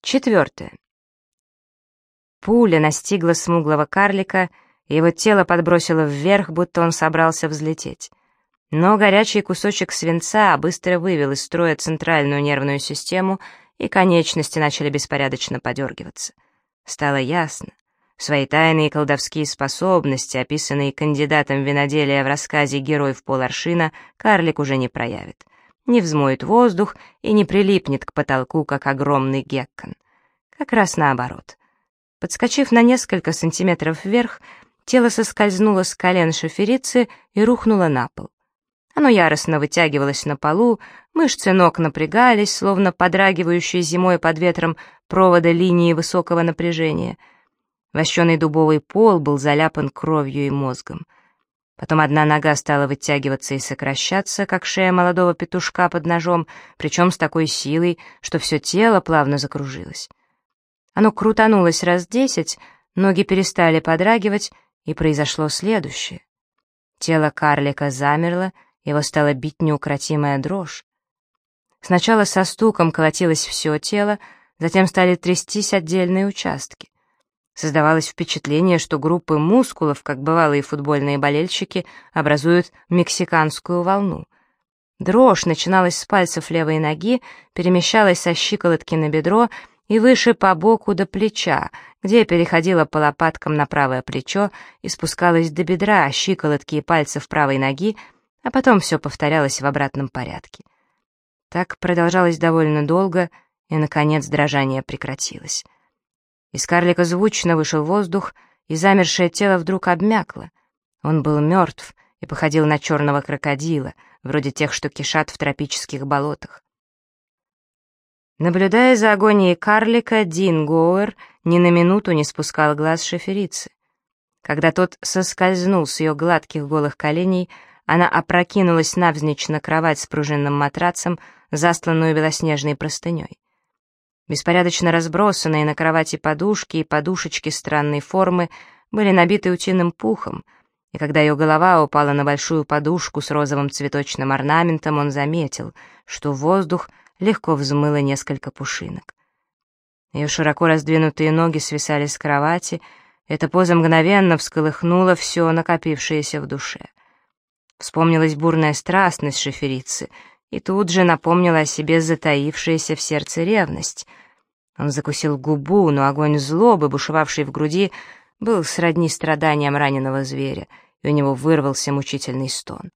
4. Пуля настигла смуглого карлика, и его тело подбросило вверх, будто он собрался взлететь. Но горячий кусочек свинца быстро вывел из строя центральную нервную систему, и конечности начали беспорядочно подергиваться. Стало ясно. Свои тайные колдовские способности, описанные кандидатом виноделия в рассказе «Герой в поларшина», карлик уже не проявит. Не взмоет воздух и не прилипнет к потолку, как огромный геккон. Как раз наоборот. Подскочив на несколько сантиметров вверх, тело соскользнуло с колен шоферицы и рухнуло на пол. Оно яростно вытягивалось на полу, мышцы ног напрягались, словно подрагивающие зимой под ветром провода линии высокого напряжения. Вощеный дубовый пол был заляпан кровью и мозгом. Потом одна нога стала вытягиваться и сокращаться, как шея молодого петушка под ножом, причем с такой силой, что все тело плавно закружилось. Оно крутанулось раз 10, ноги перестали подрагивать, и произошло следующее. Тело карлика замерло, его стала бить неукротимая дрожь. Сначала со стуком колотилось все тело, затем стали трястись отдельные участки. Создавалось впечатление, что группы мускулов, как бывалые футбольные болельщики, образуют мексиканскую волну. Дрожь начиналась с пальцев левой ноги, перемещалась со щиколотки на бедро и выше по боку до плеча, где переходила по лопаткам на правое плечо и спускалась до бедра, щиколотки и пальцев правой ноги, а потом все повторялось в обратном порядке. Так продолжалось довольно долго, и, наконец, дрожание прекратилось. Из карлика звучно вышел воздух, и замершее тело вдруг обмякло. Он был мертв и походил на черного крокодила, вроде тех, что кишат в тропических болотах. Наблюдая за агонией карлика, Дин Гоуэр ни на минуту не спускал глаз шоферицы. Когда тот соскользнул с ее гладких голых коленей, она опрокинулась навзничь на кровать с пружинным матрацем, застланную белоснежной простыней. Беспорядочно разбросанные на кровати подушки и подушечки странной формы были набиты утиным пухом, и когда ее голова упала на большую подушку с розовым цветочным орнаментом, он заметил, что в воздух легко взмыло несколько пушинок. Ее широко раздвинутые ноги свисали с кровати, эта поза мгновенно всколыхнула все накопившееся в душе. Вспомнилась бурная страстность шоферицы, и тут же напомнила о себе затаившаяся в сердце ревность. Он закусил губу, но огонь злобы, бушевавший в груди, был сродни страданиям раненого зверя, и у него вырвался мучительный стон.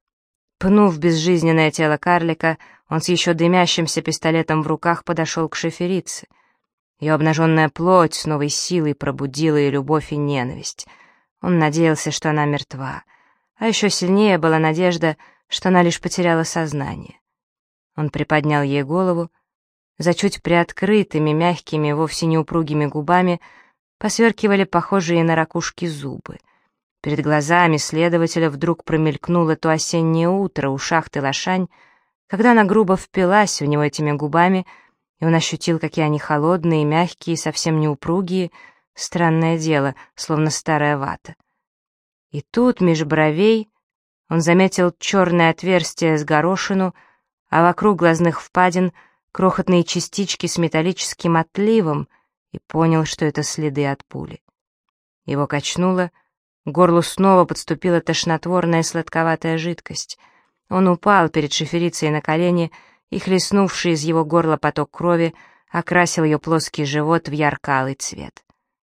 Пнув безжизненное тело карлика, он с еще дымящимся пистолетом в руках подошел к шоферице. Ее обнаженная плоть с новой силой пробудила и любовь, и ненависть. Он надеялся, что она мертва, а еще сильнее была надежда, что она лишь потеряла сознание. Он приподнял ей голову. За чуть приоткрытыми, мягкими, вовсе не упругими губами посверкивали похожие на ракушки зубы. Перед глазами следователя вдруг промелькнуло то осеннее утро у шахты Лошань, когда она грубо впилась в него этими губами, и он ощутил, какие они холодные, мягкие, совсем не упругие, странное дело, словно старая вата. И тут, меж бровей, он заметил черное отверстие с горошину, а вокруг глазных впадин крохотные частички с металлическим отливом, и понял, что это следы от пули. Его качнуло, к горлу снова подступила тошнотворная сладковатая жидкость. Он упал перед шоферицей на колени, и хлестнувший из его горла поток крови окрасил ее плоский живот в ярко-алый цвет.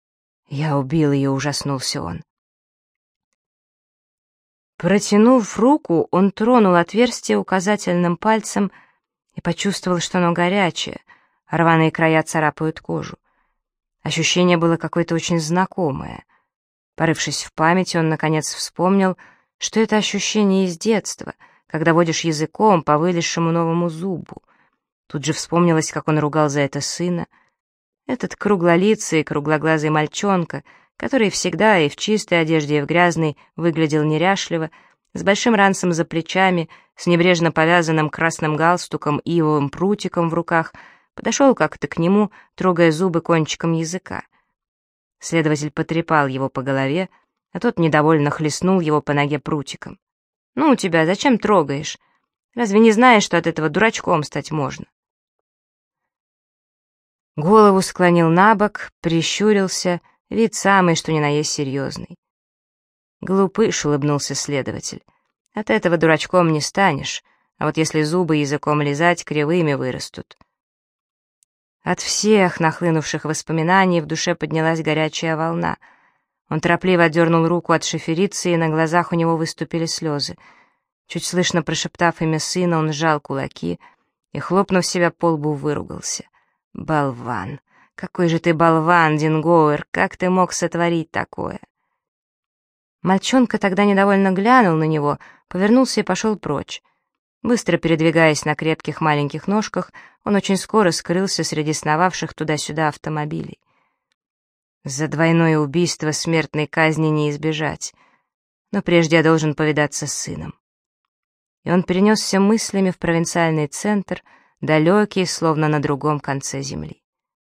«Я убил ее», — ужаснулся он. Протянув руку, он тронул отверстие указательным пальцем и почувствовал, что оно горячее, рваные края царапают кожу. Ощущение было какое-то очень знакомое. Порывшись в памяти, он, наконец, вспомнил, что это ощущение из детства, когда водишь языком по вылезшему новому зубу. Тут же вспомнилось, как он ругал за это сына. Этот круглолицый, круглоглазый мальчонка, который всегда и в чистой одежде, и в грязной выглядел неряшливо, с большим ранцем за плечами, с небрежно повязанным красным галстуком и ивовым прутиком в руках, подошел как-то к нему, трогая зубы кончиком языка. Следователь потрепал его по голове, а тот недовольно хлестнул его по ноге прутиком. «Ну, у тебя, зачем трогаешь? Разве не знаешь, что от этого дурачком стать можно?» Голову склонил набок, прищурился, вид самый, что ни на есть серьезный. «Глупыш», — улыбнулся следователь. «От этого дурачком не станешь, а вот если зубы языком лизать, кривыми вырастут». От всех нахлынувших воспоминаний в душе поднялась горячая волна. Он торопливо отдернул руку от шоферицы, и на глазах у него выступили слезы. Чуть слышно прошептав имя сына, он сжал кулаки и, хлопнув себя по лбу, выругался. «Болван! Какой же ты болван, Дингоуэр! Как ты мог сотворить такое?» Мальчонка тогда недовольно глянул на него, повернулся и пошел прочь. Быстро передвигаясь на крепких маленьких ножках, он очень скоро скрылся среди сновавших туда-сюда автомобилей. За двойное убийство смертной казни не избежать, но прежде я должен повидаться с сыном. И он перенесся мыслями в провинциальный центр, далекий, словно на другом конце земли.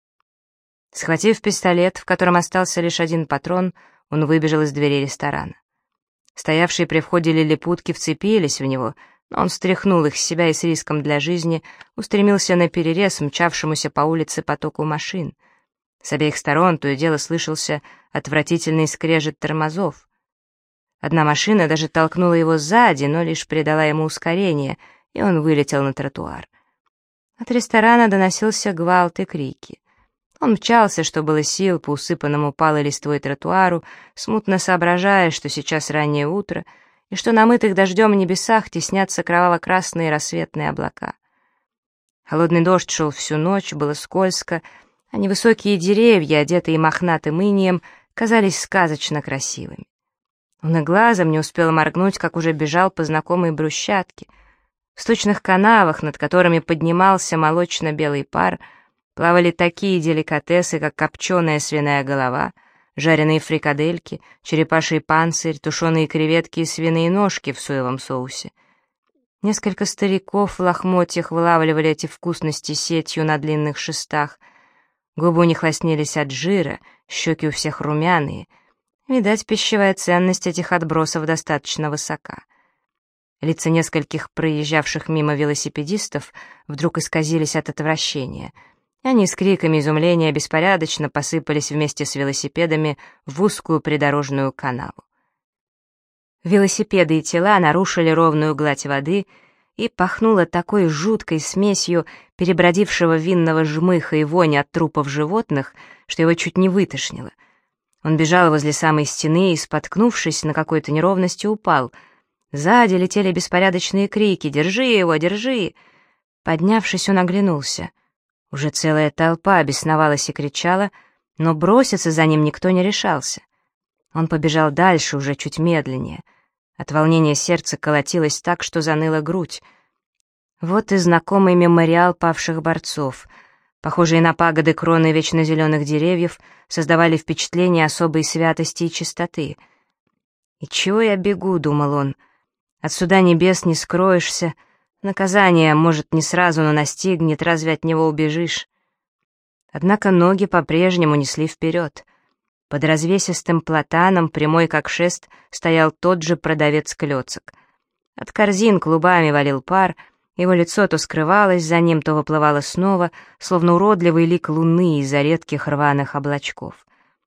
Схватив пистолет, в котором остался лишь один патрон, он выбежал из двери ресторана. Стоявшие при входе лилипутки вцепились в него, но он стряхнул их с себя и с риском для жизни устремился на перерез мчавшемуся по улице потоку машин. С обеих сторон то и дело слышался отвратительный скрежет тормозов. Одна машина даже толкнула его сзади, но лишь придала ему ускорение, и он вылетел на тротуар. От ресторана доносился гвалт и крики. Он мчался, что было сил, по усыпанному палой листвой тротуару, смутно соображая, что сейчас раннее утро, и что на мытых дождем небесах теснятся кроваво-красные рассветные облака. Холодный дождь шел всю ночь, было скользко, а невысокие деревья, одетые мохнатым инеем, казались сказочно красивыми. Он и глазом не успел моргнуть, как уже бежал по знакомой брусчатке. В сточных канавах, над которыми поднимался молочно-белый пар, плавали такие деликатесы, как копченая свиная голова, жареные фрикадельки, черепаший панцирь, тушеные креветки и свиные ножки в соевом соусе. Несколько стариков в лохмотьях вылавливали эти вкусности сетью на длинных шестах. Губы у них лоснились от жира, щеки у всех румяные. Видать, пищевая ценность этих отбросов достаточно высока. Лица нескольких проезжавших мимо велосипедистов вдруг исказились от отвращения. Они с криками изумления беспорядочно посыпались вместе с велосипедами в узкую придорожную канаву. Велосипеды и тела нарушили ровную гладь воды, и пахнуло такой жуткой смесью перебродившего винного жмыха и вони от трупов животных, что его чуть не вытошнило. Он бежал возле самой стены и, споткнувшись, на какой-то неровности упал. Сзади летели беспорядочные крики «Держи его, держи!». Поднявшись, он оглянулся. Уже целая толпа бесновалась и кричала, но броситься за ним никто не решался. Он побежал дальше, уже чуть медленнее. От волнения сердце колотилось так, что заныла грудь. Вот и знакомый мемориал павших борцов. Похожие на пагоды кроны вечно зеленых деревьев создавали впечатление особой святости и чистоты. «И чего я бегу?» — думал он. «От суда небес не скроешься. Наказание, может, не сразу, но настигнет, разве от него убежишь?» Однако ноги по-прежнему несли вперед. Под развесистым платаном, прямой как шест, стоял тот же продавец клёцок. От корзин клубами валил пар, его лицо то скрывалось за ним, то выплывало снова, словно уродливый лик луны из-за редких рваных облачков.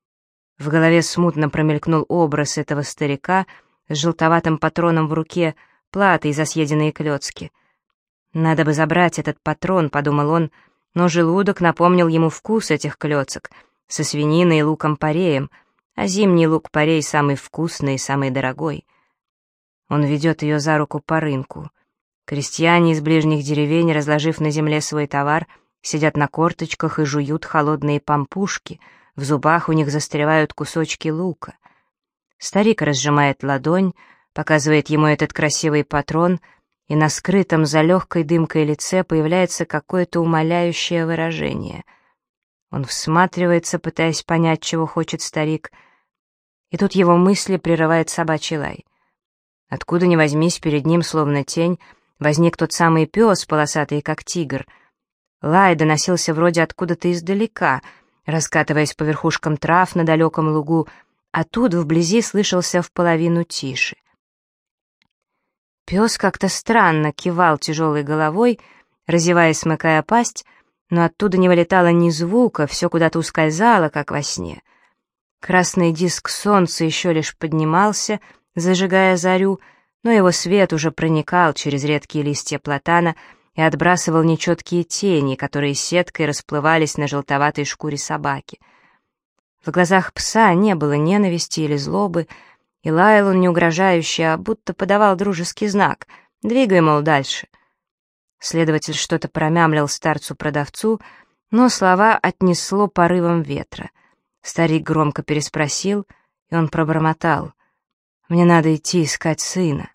В голове смутно промелькнул образ этого старика с желтоватым патроном в руке, платой за съеденные клёцки. «Надо бы забрать этот патрон», — подумал он, но желудок напомнил ему вкус этих клёцок со свининой и луком-пореем, а зимний лук-порей самый вкусный и самый дорогой. Он ведет ее за руку по рынку. Крестьяне из ближних деревень, разложив на земле свой товар, сидят на корточках и жуют холодные пампушки, в зубах у них застревают кусочки лука. Старик разжимает ладонь, показывает ему этот красивый патрон, и на скрытом за легкой дымкой лице появляется какое-то умоляющее выражение. Он всматривается, пытаясь понять, чего хочет старик, и тут его мысли прерывает собачий лай. Откуда ни возьмись, перед ним, словно тень, возник тот самый пес, полосатый как тигр. Лай доносился вроде откуда-то издалека, раскатываясь по верхушкам трав на далеком лугу, а тут вблизи слышался вполовину тише. Пес как-то странно кивал тяжелой головой, разевая и смыкая пасть, но оттуда не вылетало ни звука, все куда-то ускользало, как во сне. Красный диск солнца еще лишь поднимался, зажигая зарю, но его свет уже проникал через редкие листья платана и отбрасывал нечеткие тени, которые сеткой расплывались на желтоватой шкуре собаки. В глазах пса не было ненависти или злобы, и лаял он не угрожающе, а будто подавал дружеский знак: «Двигай, мол, дальше». Следователь что-то промямлил старцу-продавцу, но слова отнесло порывом ветра. Старик громко переспросил, и он пробормотал: «Мне надо идти искать сына».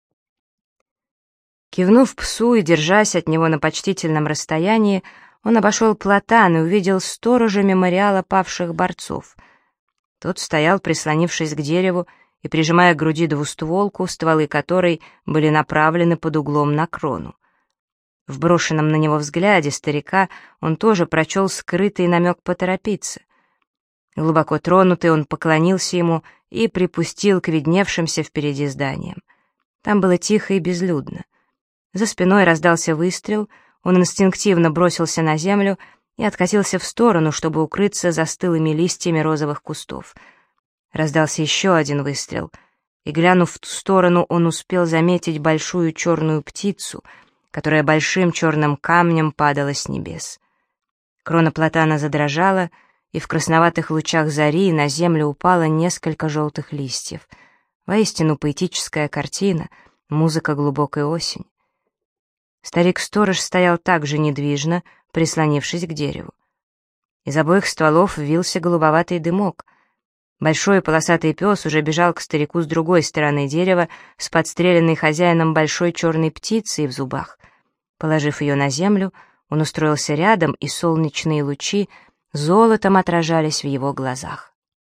Кивнув псу и держась от него на почтительном расстоянии, он обошел платан и увидел сторожа мемориала павших борцов. Тот стоял, прислонившись к дереву и прижимая к груди двустволку, стволы которой были направлены под углом на крону. В брошенном на него взгляде старика он тоже прочел скрытый намек поторопиться. Глубоко тронутый, он поклонился ему и припустил к видневшимся впереди зданиям. Там было тихо и безлюдно. За спиной раздался выстрел, он инстинктивно бросился на землю и откатился в сторону, чтобы укрыться за стылыми листьями розовых кустов. Раздался еще один выстрел, и, глянув в ту сторону, он успел заметить большую черную птицу, которая большим черным камнем падала с небес. Крона платана задрожала, и в красноватых лучах зари на землю упало несколько желтых листьев. Воистину поэтическая картина, музыка глубокой осени. Старик-сторож стоял так же недвижно, прислонившись к дереву. Из обоих стволов вился голубоватый дымок. Большой полосатый пес уже бежал к старику с другой стороны дерева с подстреленной хозяином большой черной птицей в зубах. Положив ее на землю, он устроился рядом, и солнечные лучи золотом отражались в его глазах.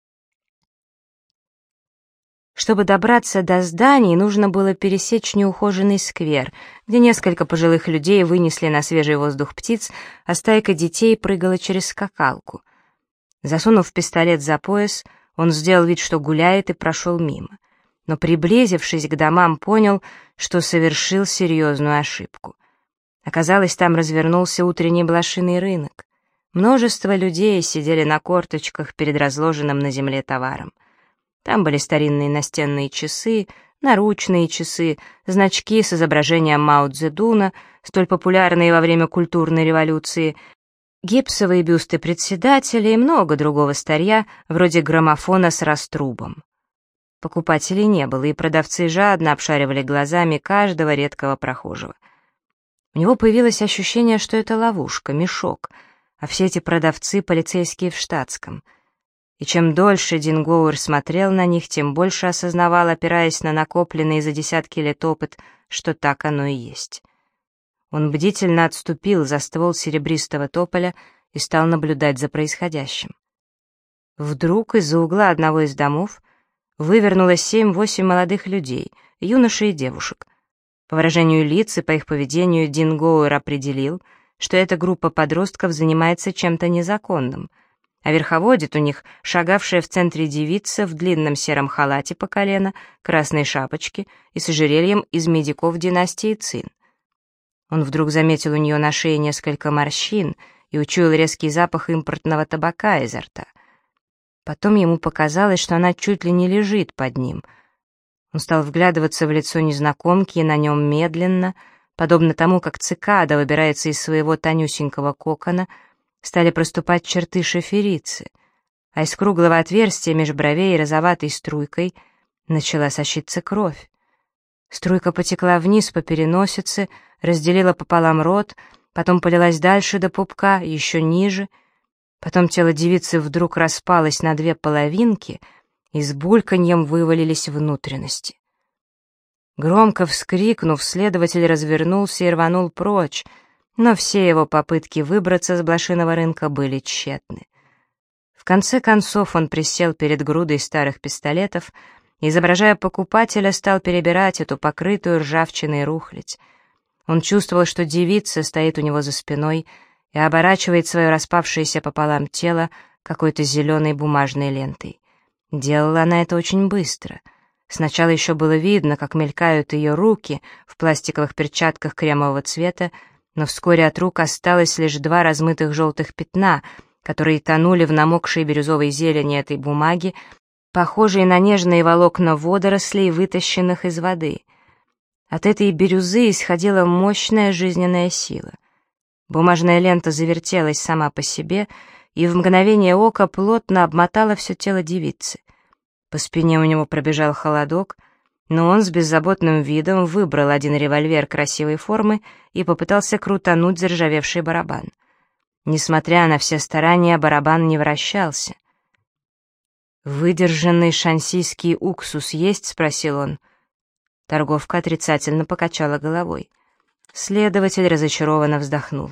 Чтобы добраться до зданий, нужно было пересечь неухоженный сквер, где несколько пожилых людей вынесли на свежий воздух птиц, а стайка детей прыгала через скакалку. Засунув пистолет за пояс, он сделал вид, что гуляет, и прошел мимо. Но, приблизившись к домам, понял, что совершил серьезную ошибку. Оказалось, там развернулся утренний блошиный рынок. Множество людей сидели на корточках перед разложенным на земле товаром. Там были старинные настенные часы, наручные часы, значки с изображением Мао Цзэдуна, столь популярные во время культурной революции, гипсовые бюсты председателя и много другого старья, вроде граммофона с раструбом. Покупателей не было, и продавцы жадно обшаривали глазами каждого редкого прохожего. У него появилось ощущение, что это ловушка, мешок, а все эти продавцы — полицейские в штатском. И чем дольше Дингоуэр смотрел на них, тем больше осознавал, опираясь на накопленный за десятки лет опыт, что так оно и есть. Он бдительно отступил за ствол серебристого тополя и стал наблюдать за происходящим. Вдруг из-за угла одного из домов вывернулось 7-8 молодых людей, юношей и девушек. По выражению лиц и по их поведению Дингоуэр определил, что эта группа подростков занимается чем-то незаконным, а верховодит у них шагавшая в центре девица в длинном сером халате по колено, красной шапочке и с ожерельем из медиков династии Цин. Он вдруг заметил у нее на шее несколько морщин и учуял резкий запах импортного табака изо рта. Потом ему показалось, что она чуть ли не лежит под ним. Он стал вглядываться в лицо незнакомки, и на нем медленно, подобно тому, как цикада выбирается из своего тонюсенького кокона, стали проступать черты шоферицы, а из круглого отверстия меж бровей розоватой струйкой начала сочиться кровь. Струйка потекла вниз по переносице, разделила пополам рот, потом полилась дальше до пупка, еще ниже. Потом тело девицы вдруг распалось на две половинки, и с бульканьем вывалились внутренности. Громко вскрикнув, следователь развернулся и рванул прочь, но все его попытки выбраться с блошиного рынка были тщетны. В конце концов он присел перед грудой старых пистолетов и, изображая покупателя, стал перебирать эту покрытую ржавчиной рухлядь. Он чувствовал, что девица стоит у него за спиной и оборачивает свое распавшееся пополам тело какой-то зеленой бумажной лентой. Делала она это очень быстро. Сначала еще было видно, как мелькают ее руки в пластиковых перчатках кремового цвета, но вскоре от рук осталось лишь 2 размытых желтых пятна, которые тонули в намокшей бирюзовой зелени этой бумаги, похожей на нежные волокна водорослей, вытащенных из воды. От этой бирюзы исходила мощная жизненная сила. Бумажная лента завертелась сама по себе и в мгновение ока плотно обмотала все тело девицы. По спине у него пробежал холодок, но он с беззаботным видом выбрал один револьвер красивой формы и попытался крутануть заржавевший барабан. Несмотря на все старания, барабан не вращался. «Выдержанный шансийский уксус есть?» — спросил он. Торговка отрицательно покачала головой. Следователь разочарованно вздохнул.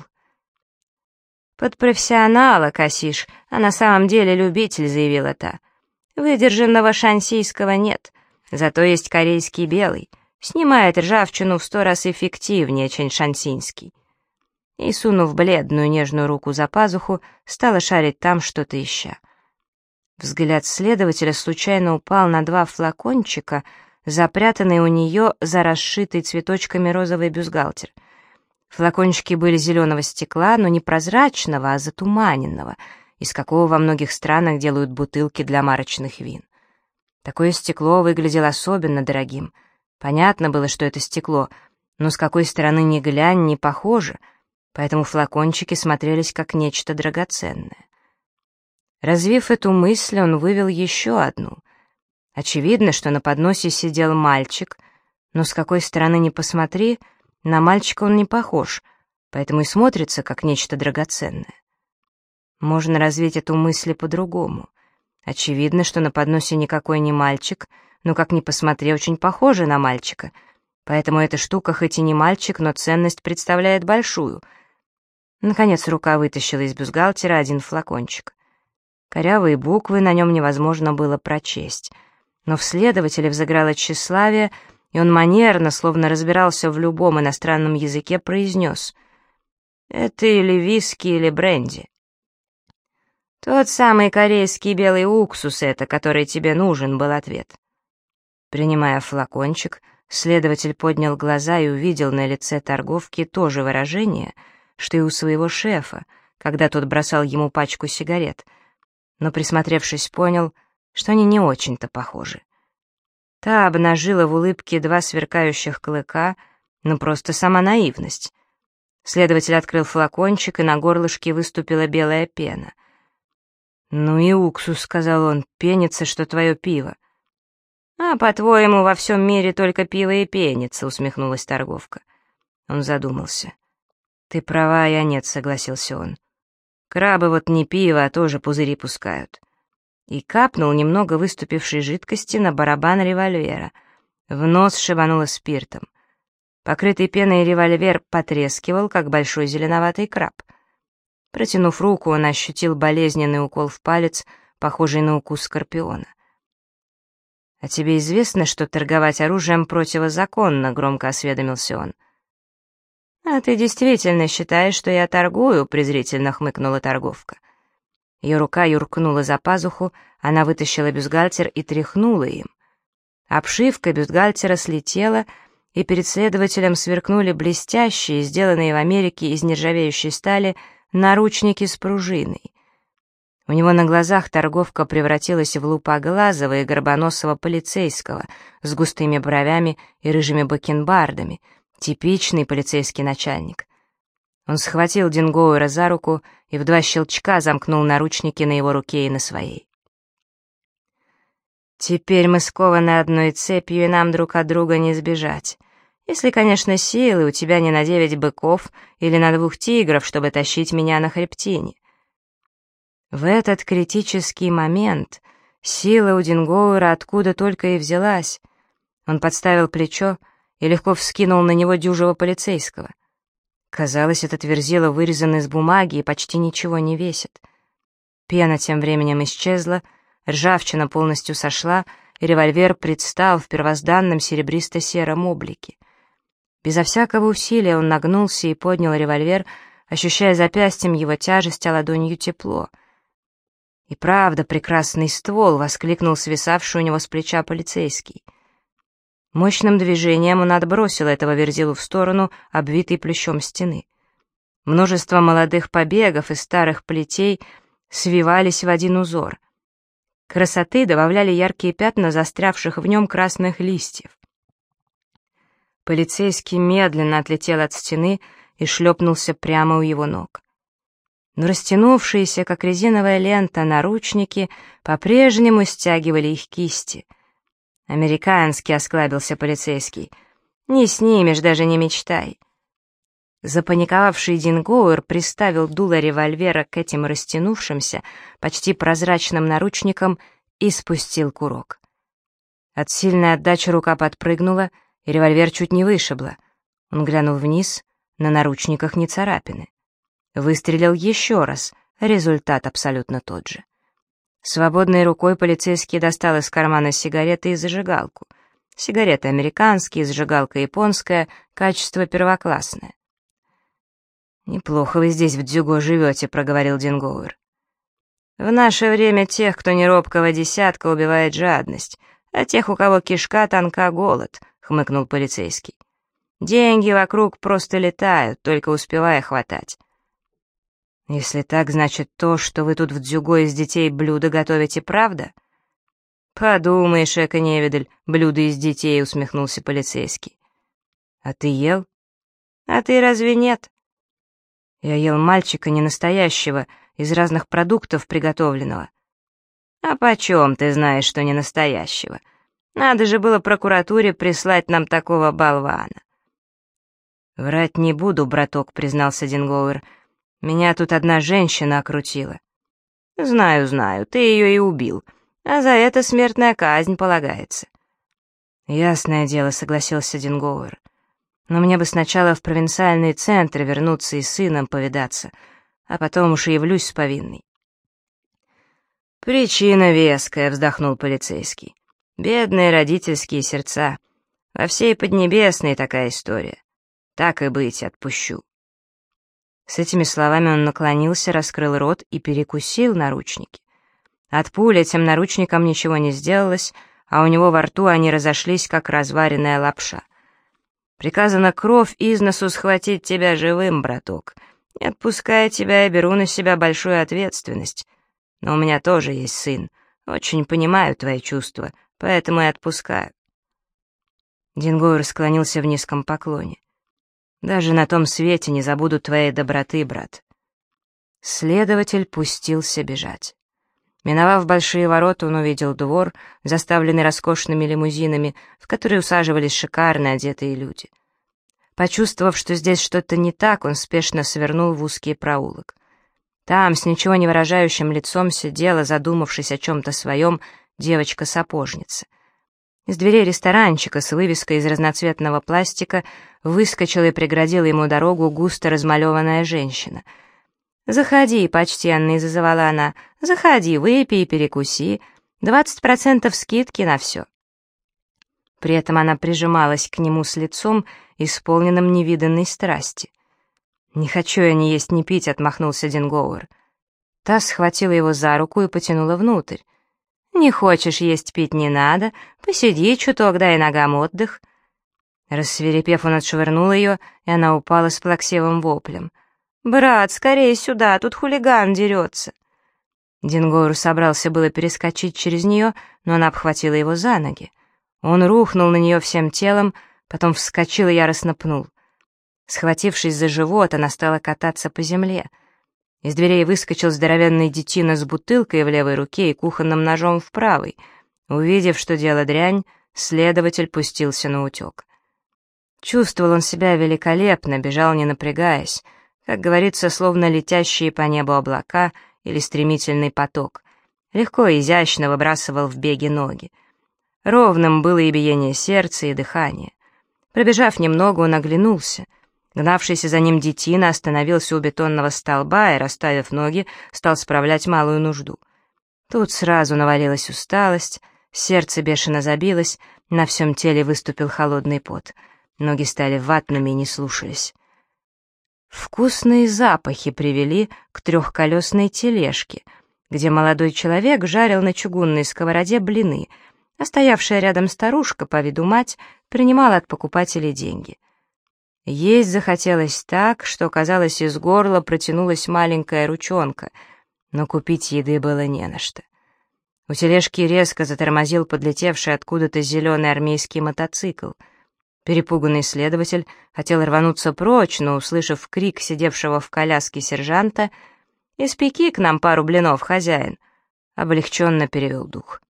«Под профессионала косишь, а на самом деле любитель», — заявила та. «Выдержанного шансийского нет, зато есть корейский белый. Снимает ржавчину в 100 раз эффективнее, чем шансинский». И, сунув бледную нежную руку за пазуху, стала шарить там, что-то ища. Взгляд следователя случайно упал на 2 флакончика, запрятанные у нее за расшитый цветочками розовый бюстгальтер. Флакончики были зеленого стекла, но не прозрачного, а затуманенного, из какого во многих странах делают бутылки для марочных вин. Такое стекло выглядело особенно дорогим. Понятно было, что это стекло, но с какой стороны ни глянь, не похоже, поэтому флакончики смотрелись как нечто драгоценное. Развив эту мысль, он вывел еще одну. Очевидно, что на подносе сидел мальчик, но с какой стороны ни посмотри, на мальчика он не похож, поэтому и смотрится как нечто драгоценное. Можно развить эту мысль по-другому. Очевидно, что на подносе никакой не мальчик, но, как ни посмотри, очень похоже на мальчика, поэтому эта штука хоть и не мальчик, но ценность представляет большую. Наконец рука вытащила из бюстгальтера один флакончик. Корявые буквы на нем невозможно было прочесть, но в следователе взыграло тщеславие, и он манерно, словно разбирался в любом иностранном языке, произнес: «Это или виски, или бренди». «Тот самый корейский белый уксус это, который тебе нужен», — был ответ. Принимая флакончик, следователь поднял глаза и увидел на лице торговки то же выражение, что и у своего шефа, когда тот бросал ему пачку сигарет, но, присмотревшись, понял, что они не очень-то похожи. Та обнажила в улыбке 2 сверкающих клыка, но просто сама наивность. Следователь открыл флакончик, и на горлышке выступила белая пена. «Ну и уксус», — сказал он, — «пенится, что твое пиво». «А, по-твоему, во всем мире только пиво и пенится», — усмехнулась торговка. Он задумался. «Ты права, я нет», — согласился он. «Крабы вот не пиво, а тоже пузыри пускают». И капнул немного выступившей жидкости на барабан револьвера. В нос шибануло спиртом. Покрытый пеной револьвер потрескивал, как большой зеленоватый краб. Протянув руку, он ощутил болезненный укол в палец, похожий на укус скорпиона. «А тебе известно, что торговать оружием противозаконно?» — громко осведомился он. «А ты действительно считаешь, что я торгую?» — презрительно хмыкнула торговка. Ее рука юркнула за пазуху, она вытащила бюстгальтер и тряхнула им. Обшивка бюстгальтера слетела, и перед следователем сверкнули блестящие, сделанные в Америке из нержавеющей стали, наручники с пружиной. У него на глазах торговка превратилась в лупоглазого и горбоносого полицейского с густыми бровями и рыжими бакенбардами, типичный полицейский начальник. Он схватил Дингоуэра за руку и в 2 щелчка замкнул наручники на его руке и на своей. «Теперь мы скованы одной цепью, и нам друг от друга не сбежать. Если, конечно, силы у тебя не на 9 быков или на 2 тигров, чтобы тащить меня на хребтине». В этот критический момент сила у Дингоуэра откуда только и взялась. Он подставил плечо и легко вскинул на него дюжего полицейского. Казалось, этот верзила вырезан из бумаги и почти ничего не весит. Пена тем временем исчезла, ржавчина полностью сошла, и револьвер предстал в первозданном серебристо-сером облике. Безо всякого усилия он нагнулся и поднял револьвер, ощущая запястьем его тяжесть, а ладонью тепло. «И правда, прекрасный ствол!» — воскликнул свисавший у него с плеча полицейский. Мощным движением он отбросил этого верзилу в сторону, обвитой плющом стены. Множество молодых побегов и старых плетей свивались в один узор. Красоты добавляли яркие пятна застрявших в нем красных листьев. Полицейский медленно отлетел от стены и шлепнулся прямо у его ног. Но растянувшиеся, как резиновая лента, наручники по-прежнему стягивали их кисти. «Американский», — осклабился полицейский. «Не снимешь, даже не мечтай». Запаниковавший Дин Гоуэр приставил дуло револьвера к этим растянувшимся, почти прозрачным наручникам и спустил курок. От сильной отдачи рука подпрыгнула, и револьвер чуть не вышибло. Он глянул вниз, на наручниках не царапины. Выстрелил еще раз, результат абсолютно тот же. Свободной рукой полицейский достал из кармана сигареты и зажигалку. Сигареты американские, зажигалка японская, качество первоклассное. «Неплохо вы здесь в Дзюго живете», — проговорил Дин Гоуэр. «В наше время тех, кто не робкого десятка, убивает жадность, а тех, у кого кишка тонка, голод», — хмыкнул полицейский. «Деньги вокруг просто летают, только успевая хватать». «Если так, значит, то, что вы тут в Дзюго из детей блюда готовите, правда?» «Подумаешь, эко-невидаль, блюда из детей», — усмехнулся полицейский. «А ты ел?» «А ты разве нет?» «Я ел мальчика ненастоящего, из разных продуктов приготовленного». «А почем ты знаешь, что не настоящего? Надо же было прокуратуре прислать нам такого болвана». «Врать не буду, браток», — признался Дин Гоуэр. «Меня тут одна женщина окрутила». «Знаю, знаю, ты ее и убил, а за это смертная казнь полагается». «Ясное дело», — согласился Дин Гоуэр. «Но мне бы сначала в провинциальный центр вернуться и с сыном повидаться, а потом уж и явлюсь с повинной». «Причина веская», — вздохнул полицейский. «Бедные родительские сердца. Во всей Поднебесной такая история. Так и быть, отпущу». С этими словами он наклонился, раскрыл рот и перекусил наручники. От пули этим наручникам ничего не сделалось, а у него во рту они разошлись, как разваренная лапша. «Приказано кровь из носу схватить тебя живым, браток. Не отпуская тебя, я беру на себя большую ответственность. Но у меня тоже есть сын. Очень понимаю твои чувства, поэтому и отпускаю». Дин Гоуэр склонился в низком поклоне. «Даже на том свете не забуду твоей доброты, брат». Следователь пустился бежать. Миновав большие ворота, он увидел двор, заставленный роскошными лимузинами, в которые усаживались шикарно одетые люди. Почувствовав, что здесь что-то не так, он спешно свернул в узкий проулок. Там, с ничего не выражающим лицом, сидела, задумавшись о чем-то своем, девочка-сапожница. Из дверей ресторанчика с вывеской из разноцветного пластика выскочила и преградила ему дорогу густо размалеванная женщина. «Заходи, почтенный», — зазывала она, — «заходи, выпей и перекуси, 20% скидки на все». При этом она прижималась к нему с лицом, исполненным невиданной страсти. «Не хочу я ни есть, ни пить», — отмахнулся Дин Гоуэр. Та схватила его за руку и потянула внутрь. «Не хочешь есть, пить не надо, посиди чуток, дай ногам отдых». Рассвирепев, он отшвырнул ее, и она упала с плаксивым воплем. «Брат, скорее сюда, тут хулиган дерется». Дин Гоуэр собрался было перескочить через нее, но она обхватила его за ноги. Он рухнул на нее всем телом, потом вскочил и яростно пнул. Схватившись за живот, она стала кататься по земле. Из дверей выскочил здоровенный детина с бутылкой в левой руке и кухонным ножом в правой. Увидев, что дело дрянь, следователь пустился на утек. Чувствовал он себя великолепно, бежал не напрягаясь, как говорится, словно летящие по небу облака или стремительный поток. Легко и изящно выбрасывал в беге ноги. Ровным было и биение сердца, и дыхание. Пробежав немного, он оглянулся. Гнавшийся за ним детина остановился у бетонного столба и, расставив ноги, стал справлять малую нужду. Тут сразу навалилась усталость, сердце бешено забилось, на всем теле выступил холодный пот. Ноги стали ватными и не слушались. Вкусные запахи привели к трехколесной тележке, где молодой человек жарил на чугунной сковороде блины, а стоявшая рядом старушка, по виду мать, принимала от покупателей деньги. Есть захотелось так, что, казалось, из горла протянулась маленькая ручонка, но купить еды было не на что. У тележки резко затормозил подлетевший откуда-то зеленый армейский мотоцикл. Перепуганный следователь хотел рвануться прочь, но, услышав крик сидевшего в коляске сержанта «Испеки к нам пару блинов, хозяин!», облегченно перевел дух.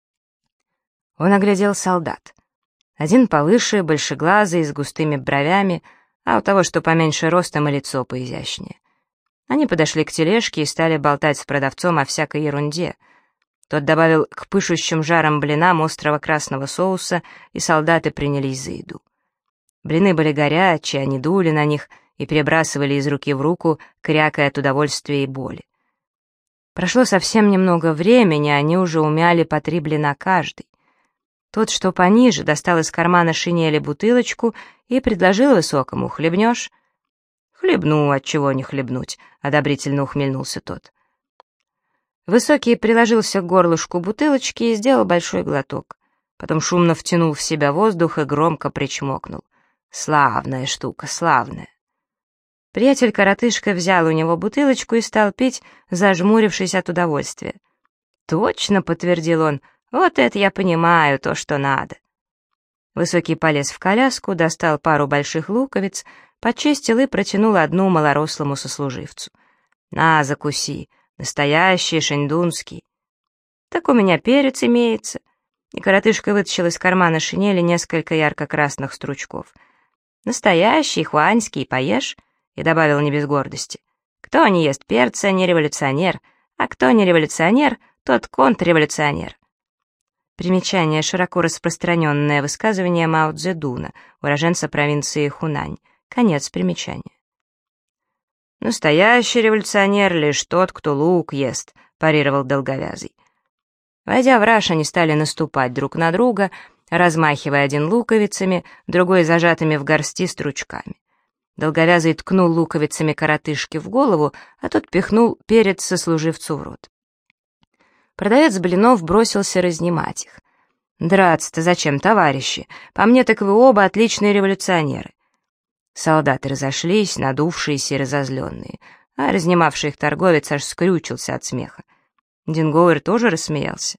Он оглядел солдат. Один повыше, большеглазый, с густыми бровями, а у того, что поменьше ростом, и лицо поизящнее. Они подошли к тележке и стали болтать с продавцом о всякой ерунде. Тот добавил к пышущим жаром блинам острого красного соуса, и солдаты принялись за еду. Блины были горячие, они дули на них и перебрасывали из руки в руку, крякая от удовольствия и боли. Прошло совсем немного времени, они уже умяли по 3 блина каждый. Тот, что пониже, достал из кармана шинели бутылочку и предложил высокому: «Хлебнешь?» «Хлебну, отчего не хлебнуть», — одобрительно ухмыльнулся тот. Высокий приложился к горлышку бутылочки и сделал большой глоток. Потом шумно втянул в себя воздух и громко причмокнул. «Славная штука, славная». Приятель-коротышка взял у него бутылочку и стал пить, зажмурившись от удовольствия. «Точно», — подтвердил он, — «вот это я понимаю, то, что надо». Высокий полез в коляску, достал пару больших луковиц, почистил и протянул одну малорослому сослуживцу. «На, закуси, настоящий шеньдунский». «Так у меня перец имеется». И коротышка вытащил из кармана шинели несколько ярко-красных стручков. «Настоящий, хуаньский, поешь?» И добавил не без гордости: «Кто не ест перца, не революционер, а кто не революционер, тот контрреволюционер». Примечание — широко распространенное высказывание Мао Цзэдуна, уроженца провинции Хунань. Конец примечания. «Настоящий революционер лишь тот, кто лук ест», — парировал долговязый. Войдя в раж, они стали наступать друг на друга, размахивая один луковицами, другой зажатыми в горсти стручками. Долговязый ткнул луковицами коротышке в голову, а тот пихнул перец сослуживцу в рот. Продавец блинов бросился разнимать их. «Драться-то зачем, товарищи? По мне так вы оба отличные революционеры». Солдаты разошлись, надувшиеся и разозленные, а разнимавший их торговец аж скрючился от смеха. Дингоуэр тоже рассмеялся.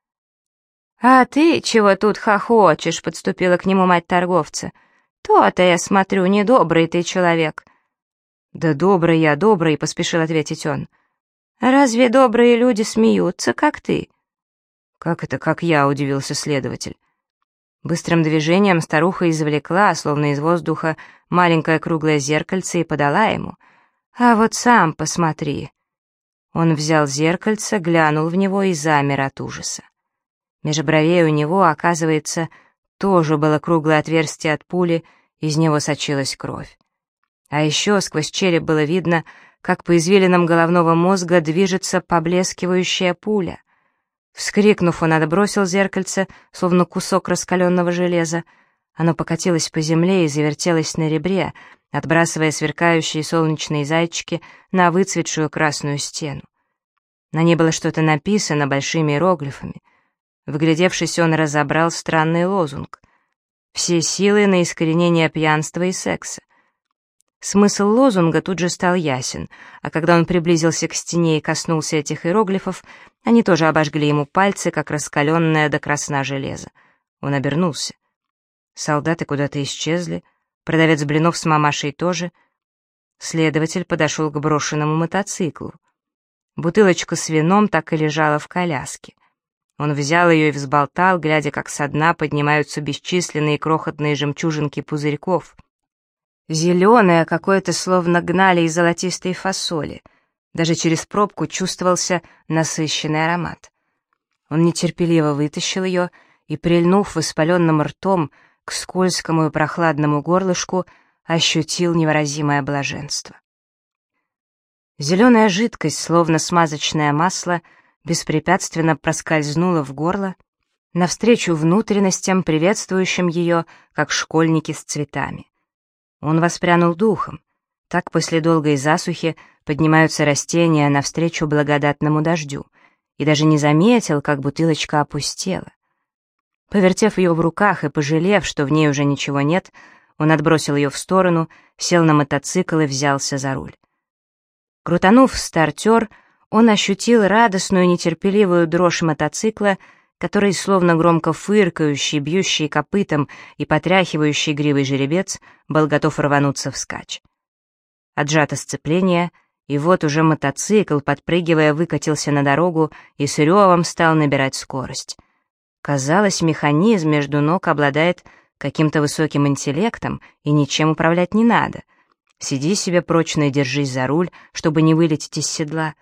«А ты чего тут хохочешь?» — подступила к нему мать торговца. «То-то, я смотрю, недобрый ты человек». «Да добрый я, добрый», — поспешил ответить он. «Разве добрые люди смеются, как ты?» «Как это, как я?» — удивился следователь. Быстрым движением старуха извлекла, словно из воздуха, маленькое круглое зеркальце и подала ему. «А вот сам посмотри». Он взял зеркальце, глянул в него и замер от ужаса. Меж бровей у него, оказывается, тоже было круглое отверстие от пули, из него сочилась кровь. А еще сквозь череп было видно, как по извилинам головного мозга движется поблескивающая пуля. Вскрикнув, он отбросил зеркальце, словно кусок раскаленного железа. Оно покатилось по земле и завертелось на ребре, отбрасывая сверкающие солнечные зайчики на выцветшую красную стену. На ней было что-то написано большими иероглифами. Вглядевшись, он разобрал странный лозунг: «Все силы на искоренение пьянства и секса». Смысл лозунга тут же стал ясен, а когда он приблизился к стене и коснулся этих иероглифов, они тоже обожгли ему пальцы, как раскаленное до красна железо. Он обернулся. Солдаты куда-то исчезли, продавец блинов с мамашей тоже. Следователь подошел к брошенному мотоциклу. Бутылочка с вином так и лежала в коляске. Он взял ее и взболтал, глядя, как со дна поднимаются бесчисленные крохотные жемчужинки пузырьков. Зеленое, какое-то словно гнали из золотистой фасоли. Даже через пробку чувствовался насыщенный аромат. Он нетерпеливо вытащил ее и, прильнув воспаленным ртом к скользкому и прохладному горлышку, ощутил невыразимое блаженство. Зеленая жидкость, словно смазочное масло, беспрепятственно проскользнула в горло, навстречу внутренностям, приветствующим ее, как школьники с цветами. Он воспрянул духом. Так после долгой засухи поднимаются растения навстречу благодатному дождю, и даже не заметил, как бутылочка опустела. Повертев ее в руках и пожалев, что в ней уже ничего нет, Он отбросил ее в сторону, сел на мотоцикл и взялся за руль. Крутанув стартер, он ощутил радостную нетерпеливую дрожь мотоцикла, который, словно громко фыркающий, бьющий копытом и потряхивающий гривой жеребец, был готов рвануться вскачь. Отжато сцепление, и вот уже мотоцикл, подпрыгивая, выкатился на дорогу и с ревом стал набирать скорость. Казалось, механизм между ног обладает каким-то высоким интеллектом, и ничем управлять не надо. Сиди себе прочно и держись за руль, чтобы не вылететь из седла.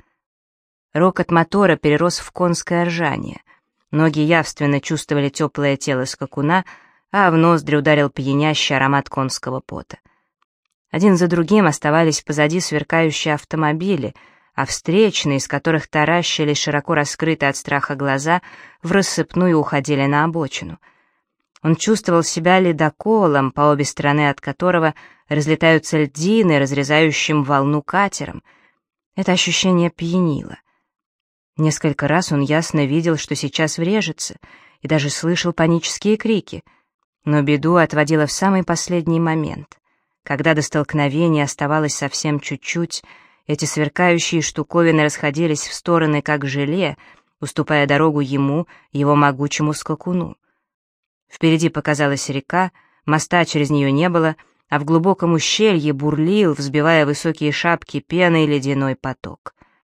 Рокот мотора перерос в конское ржание. Ноги явственно чувствовали теплое тело скакуна, а в ноздри ударил пьянящий аромат конского пота. Один за другим оставались позади сверкающие автомобили, а встречные, из которых таращились широко раскрытые от страха глаза, в рассыпную уходили на обочину. Он чувствовал себя ледоколом, по обе стороны от которого разлетаются льдины, разрезающим волну катером. Это ощущение пьянило. Несколько раз он ясно видел, что сейчас врежется, и даже слышал панические крики, но беду отводила в самый последний момент. Когда до столкновения оставалось совсем чуть-чуть, эти сверкающие штуковины расходились в стороны, как желе, уступая дорогу ему, его могучему скакуну. Впереди показалась река, моста через нее не было, а в глубоком ущелье бурлил, взбивая высокие шапки пены, ледяной поток.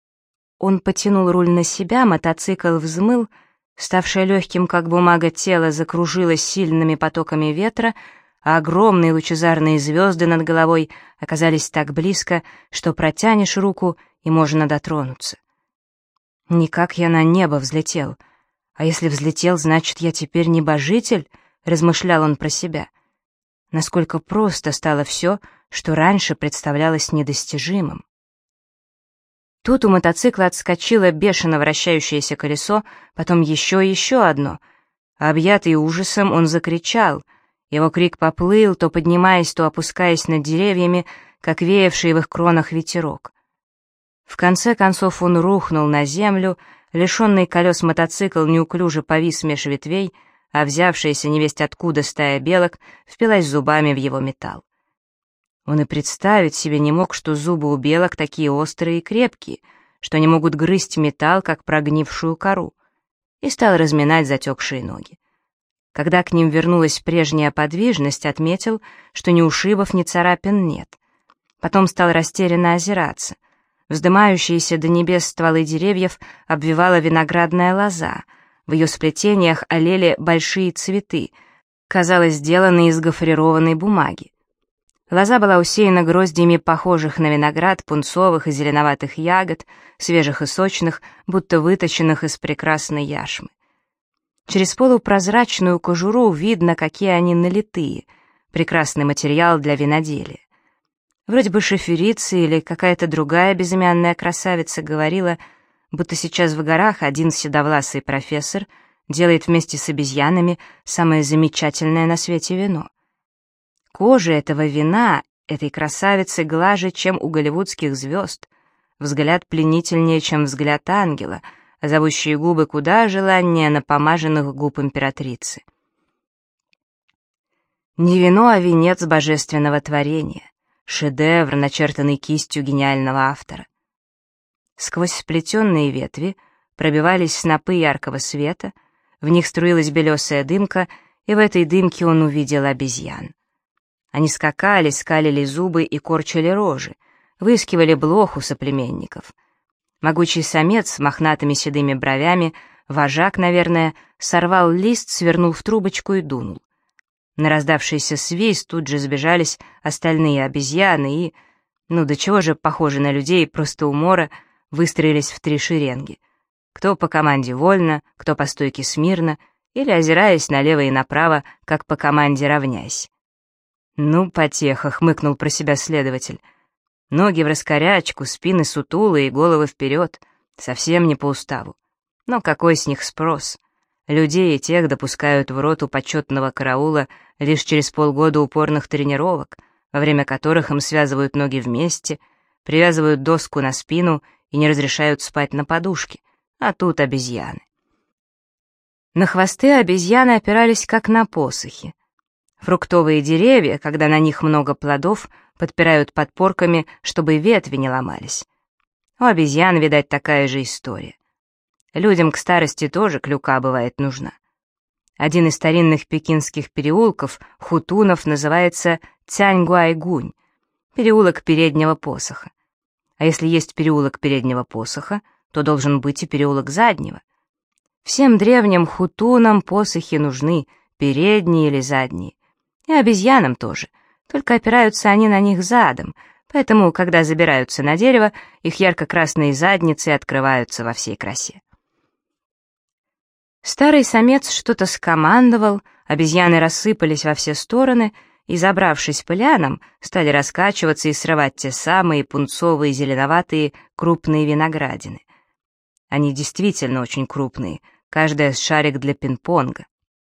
Он потянул руль на себя, мотоцикл взмыл, ставшее легким, как бумага, тело закружилось сильными потоками ветра, а огромные лучезарные звезды над головой оказались так близко, что протянешь руку, и можно дотронуться. «Никак я на небо взлетел. А если взлетел, значит, я теперь небожитель?» — размышлял он про себя. Насколько просто стало все, что раньше представлялось недостижимым. Тут у мотоцикла отскочило бешено вращающееся колесо, потом еще и еще одно. Объятый ужасом, он закричал. Его крик поплыл, то поднимаясь, то опускаясь над деревьями, как веявший в их кронах ветерок. В конце концов он рухнул на землю, лишенный колес мотоцикл неуклюже повис меж ветвей, а взявшаяся невесть откуда стая белок впилась зубами в его металл. Он и представить себе не мог, что зубы у белок такие острые и крепкие, что они могут грызть металл, как прогнившую кору, и стал разминать затекшие ноги. Когда к ним вернулась прежняя подвижность, отметил, что ни ушибов, ни царапин нет. Потом стал растерянно озираться. Вздымающиеся до небес стволы деревьев обвивала виноградная лоза, в ее сплетениях олели большие цветы, казалось, сделанные из гофрированной бумаги. Лоза была усеяна гроздьями похожих на виноград пунцовых и зеленоватых ягод, свежих и сочных, будто выточенных из прекрасной яшмы. Через полупрозрачную кожуру видно, какие они налитые, прекрасный материал для виноделия. Вроде бы шоферица или какая-то другая безымянная красавица говорила, будто сейчас в горах один седовласый профессор делает вместе с обезьянами самое замечательное на свете вино. Кожа этого вина, этой красавицы, глаже, чем у голливудских звезд, взгляд пленительнее, чем взгляд ангела, а зовущие губы куда желаннее напомаженных губ императрицы. Не вино, а венец божественного творения, шедевр, начертанный кистью гениального автора. Сквозь сплетенные ветви пробивались снопы яркого света, в них струилась белесая дымка, и в этой дымке он увидел обезьян. Они скакали, скалили зубы и корчили рожи, выискивали блох у соплеменников. Могучий самец с мохнатыми седыми бровями, вожак, наверное, сорвал лист, свернул в трубочку и дунул. На раздавшийся свист тут же сбежались остальные обезьяны и, до чего же похожи на людей, просто умора, выстроились в 3 шеренги. Кто по команде вольно, кто по стойке смирно, или, озираясь налево и направо, как по команде равняйся. «Ну, потеха», — хмыкнул про себя следователь. «Ноги в раскорячку, спины сутулые, головы вперед. Совсем не по уставу. Но какой с них спрос? Людей и тех допускают в роту почетного караула лишь через полгода упорных тренировок, во время которых им связывают ноги вместе, привязывают доску на спину и не разрешают спать на подушке. А тут обезьяны». На хвосты обезьяны опирались как на посохи. Фруктовые деревья, когда на них много плодов, подпирают подпорками, чтобы ветви не ломались. У обезьян, видать, такая же история. Людям к старости тоже клюка бывает нужна. Один из старинных пекинских переулков, хутунов, называется Цяньгуайгунь, переулок переднего посоха. А если есть переулок переднего посоха, то должен быть и переулок заднего. Всем древним хутунам посохи нужны, передние или задние. И обезьянам тоже, только опираются они на них задом, поэтому, когда забираются на дерево, их ярко-красные задницы открываются во всей красе. Старый самец что-то скомандовал, обезьяны рассыпались во все стороны и, забравшись по лианам, стали раскачиваться и срывать те самые пунцовые зеленоватые крупные виноградины. Они действительно очень крупные, каждая с шарик для пинг-понга.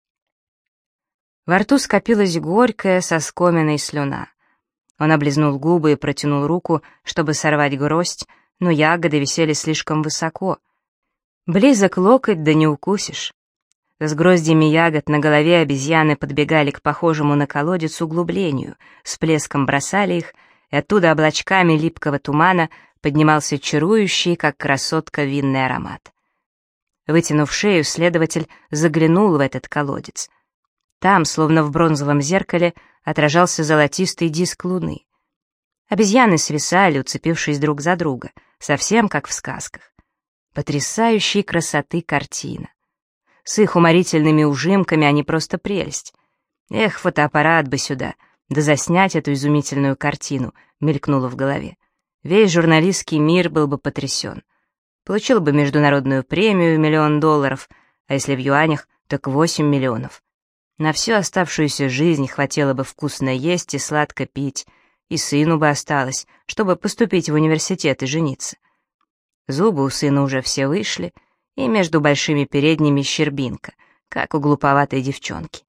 Во рту скопилась горькая, соскоменная слюна. Он облизнул губы и протянул руку, чтобы сорвать гроздь, но ягоды висели слишком высоко. Близок локоть, да не укусишь. С гроздьями ягод на голове обезьяны подбегали к похожему на колодец углублению, с плеском бросали их, и оттуда облачками липкого тумана поднимался чарующий, как красотка, винный аромат. Вытянув шею, следователь заглянул в этот колодец. Там, словно в бронзовом зеркале, отражался золотистый диск луны. Обезьяны свисали, уцепившись друг за друга, совсем как в сказках. Потрясающей красоты картина. С их уморительными ужимками они просто прелесть. Эх, фотоаппарат бы сюда, да заснять эту изумительную картину, мелькнуло в голове. Весь журналистский мир был бы потрясен. Получил бы международную премию $1 миллион, а если в юанях, так 8 миллионов. На всю оставшуюся жизнь хватило бы вкусно есть и сладко пить, и сыну бы осталось, чтобы поступить в университет и жениться. Зубы у сына уже все вышли, и между большими передними щербинка, как у глуповатой девчонки.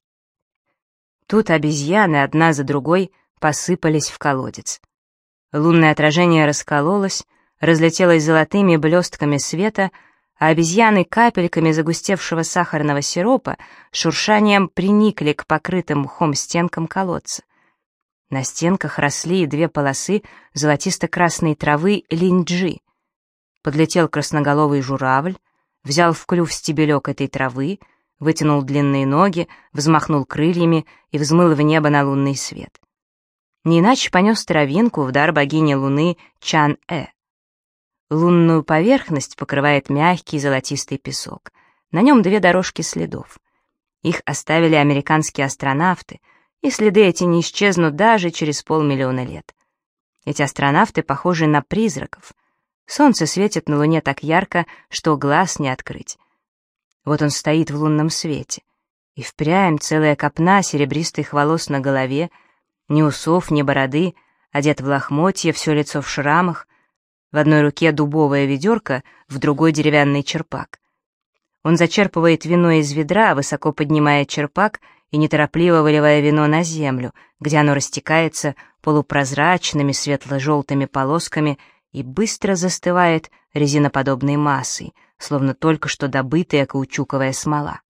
Тут обезьяны одна за другой посыпались в колодец. Лунное отражение раскололось, разлетелось золотыми блестками света, а обезьяны капельками загустевшего сахарного сиропа шуршанием приникли к покрытым мхом стенкам колодца. На стенках росли 2 полосы золотисто-красной травы линьджи. Подлетел красноголовый журавль, взял в клюв стебелек этой травы, вытянул длинные ноги, взмахнул крыльями и взмыл в небо на лунный свет. Не иначе понес травинку в дар богини Луны Чан-э. Лунную поверхность покрывает мягкий золотистый песок. На нем 2 дорожки следов. Их оставили американские астронавты, и следы эти не исчезнут даже через 500 000 лет. Эти астронавты похожи на призраков. Солнце светит на Луне так ярко, что глаз не открыть. Вот он стоит в лунном свете. И впрямь целая копна серебристых волос на голове, ни усов, ни бороды, одет в лохмотья, все лицо в шрамах. В одной руке дубовое ведерко, в другой деревянный черпак. Он зачерпывает вино из ведра, высоко поднимая черпак и неторопливо выливая вино на землю, где оно растекается полупрозрачными светло-желтыми полосками и быстро застывает резиноподобной массой, словно только что добытая каучуковая смола.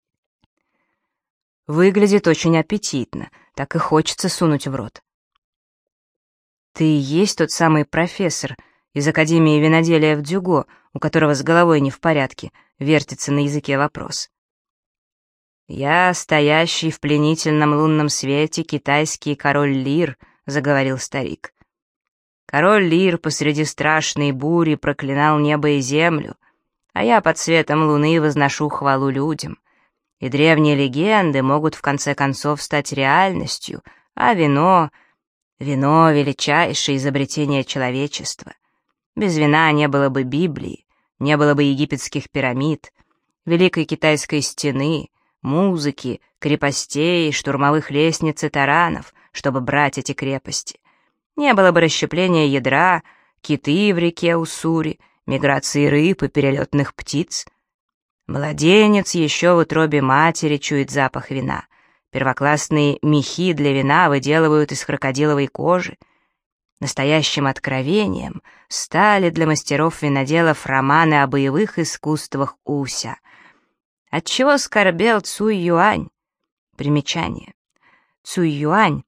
Выглядит очень аппетитно, так и хочется сунуть в рот. «Ты и есть тот самый профессор из Академии виноделия в Дюго, у которого с головой не в порядке», — вертится на языке вопрос. «Я стоящий в пленительном лунном свете китайский король Лир», — заговорил старик. «Король Лир посреди страшной бури проклинал небо и землю, а я под светом луны возношу хвалу людям. И древние легенды могут в конце концов стать реальностью, а вино — величайшее изобретение человечества. Без вина не было бы Библии, не было бы египетских пирамид, Великой Китайской стены, музыки, крепостей, штурмовых лестниц и таранов, чтобы брать эти крепости. Не было бы расщепления ядра, киты в реке Уссури, миграции рыб и перелетных птиц. Младенец еще в утробе матери чует запах вина. Первоклассные мехи для вина выделывают из крокодиловой кожи. Настоящим откровением стали для мастеров-виноделов романы о боевых искусствах Уся. Отчего скорбел Цуй Юань? Примечание. Цуй-Юань,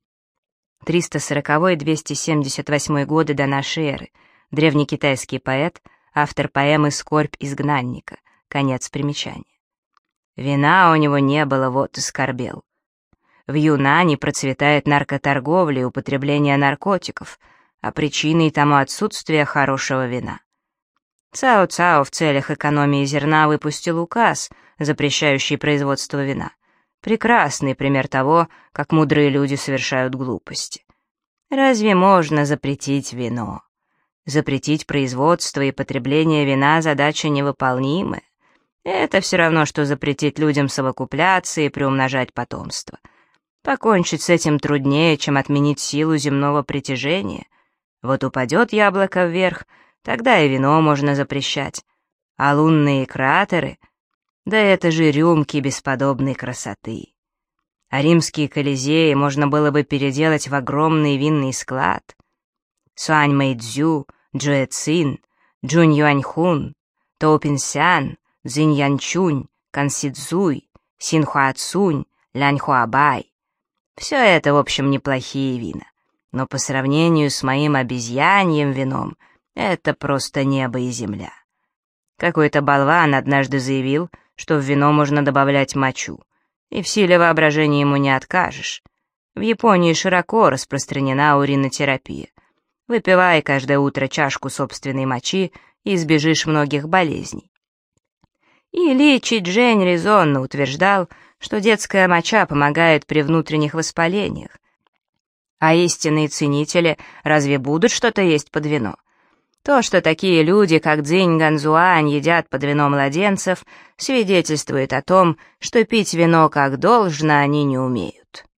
340-278 годы до нашей эры, древнекитайский поэт, автор поэмы «Скорбь изгнанника», конец примечания. Вина у него не было, вот и скорбел. В Юнане процветает наркоторговля и употребление наркотиков, а причиной тому отсутствие хорошего вина. Цао-Цао в целях экономии зерна выпустил указ, запрещающий производство вина. Прекрасный пример того, как мудрые люди совершают глупости. Разве можно запретить вино? Запретить производство и потребление вина — задача невыполнимая. Это все равно, что запретить людям совокупляться и приумножать потомство. Покончить с этим труднее, чем отменить силу земного притяжения. Вот упадет яблоко вверх, тогда и вино можно запрещать. А лунные кратеры? Да это же рюмки бесподобной красоты. А римские колизеи можно было бы переделать в огромный винный склад. Суань Мэйцзю, Джуэ Цин, Джунь Юаньхун, Тоу Пинсян, Цзинь Янчунь, Кан Си Цзуй, Син Хуа Цунь, Лянь Хуабай. Все это, в общем, неплохие вина. Но по сравнению с моим обезьяньим вином, это просто небо и земля. Какой-то болван однажды заявил, что в вино можно добавлять мочу, и в силе воображения ему не откажешь. В Японии широко распространена уринотерапия. Выпивай каждое утро чашку собственной мочи и избежишь многих болезней. И Ли Чиджень резонно утверждал, что детская моча помогает при внутренних воспалениях. А истинные ценители разве будут что-то есть под вино? То, что такие люди, как Цзинь Ганцзуань, едят под вино младенцев, свидетельствует о том, что пить вино как должно они не умеют.